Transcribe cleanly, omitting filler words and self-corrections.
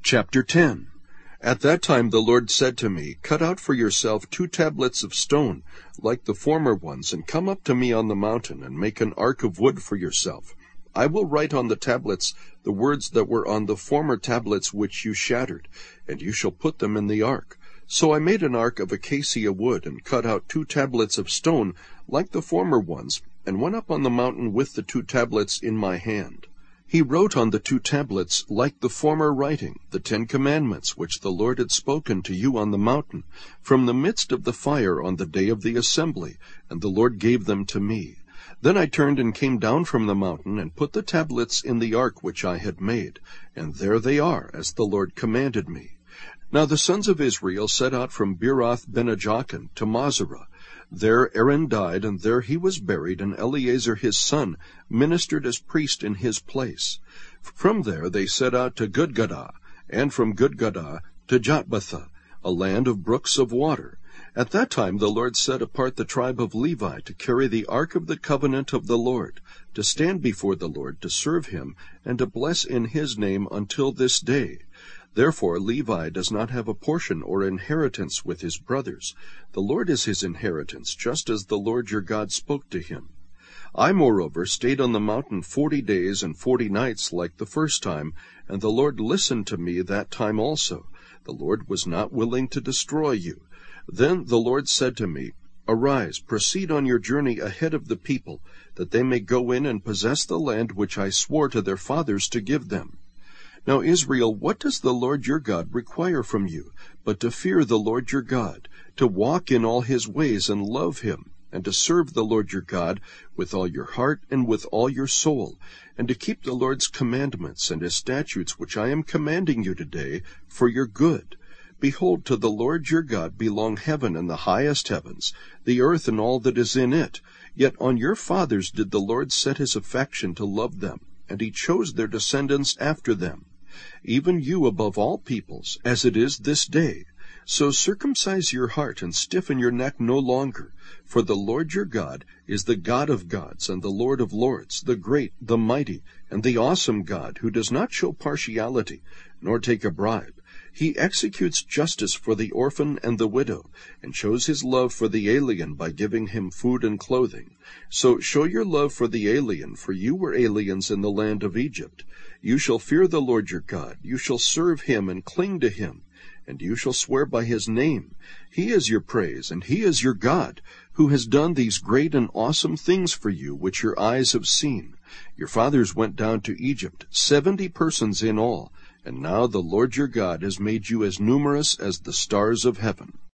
Chapter 10. At that time the Lord said to me, Cut out for yourself 2 tablets of stone, like the former ones, and come up to me on the mountain, and make an ark of wood for yourself. I will write on the tablets the words that were on the former tablets which you shattered, and you shall put them in the ark. So I made an ark of acacia wood, and cut out 2 tablets of stone, like the former ones, and went up on the mountain with the 2 tablets in my hand. He wrote on the 2 tablets, like the former writing, the 10 commandments which the Lord had spoken to you on the mountain, from the midst of the fire on the day of the assembly, and the Lord gave them to me. Then I turned and came down from the mountain, and put the tablets in the ark which I had made, and there they are, as the Lord commanded me. Now the sons of Israel set out from Beeroth-Benejaakan to Moserah. There Aaron died, and there he was buried, and Eleazar his son ministered as priest in his place. From there they set out to Gudgodah, and from Gudgodah to Jotbathah, a land of brooks of water. At that time the Lord set apart the tribe of Levi to carry the ark of the covenant of the Lord, to stand before the Lord, to serve him, and to bless in his name until this day. Therefore Levi does not have a portion or inheritance with his brothers. The Lord is his inheritance, just as the Lord your God spoke to him. I, moreover, stayed on the mountain 40 days and 40 nights like the first time, and the Lord listened to me that time also. The Lord was not willing to destroy you. Then the Lord said to me, Arise, proceed on your journey ahead of the people, that they may go in and possess the land which I swore to their fathers to give them. Now, Israel, what does the Lord your God require from you, but to fear the Lord your God, to walk in all his ways and love him, and to serve the Lord your God with all your heart and with all your soul, and to keep the Lord's commandments and his statutes which I am commanding you today for your good? Behold, to the Lord your God belong heaven and the highest heavens, the earth and all that is in it. Yet on your fathers did the Lord set his affection to love them, and he chose their descendants after them, even you above all peoples, as it is this day. So circumcise your heart and stiffen your neck no longer, for the Lord your God is the God of gods and the Lord of lords, the great, the mighty, and the awesome God, who does not show partiality, nor take a bribe. He executes justice for the orphan and the widow, and shows his love for the alien by giving him food and clothing. So show your love for the alien, for you were aliens in the land of Egypt. You shall fear the Lord your God, you shall serve him and cling to him, and you shall swear by his name. He is your praise, and he is your God, who has done these great and awesome things for you, which your eyes have seen. Your fathers went down to Egypt, 70 persons in all, and now the Lord your God has made you as numerous as the stars of heaven.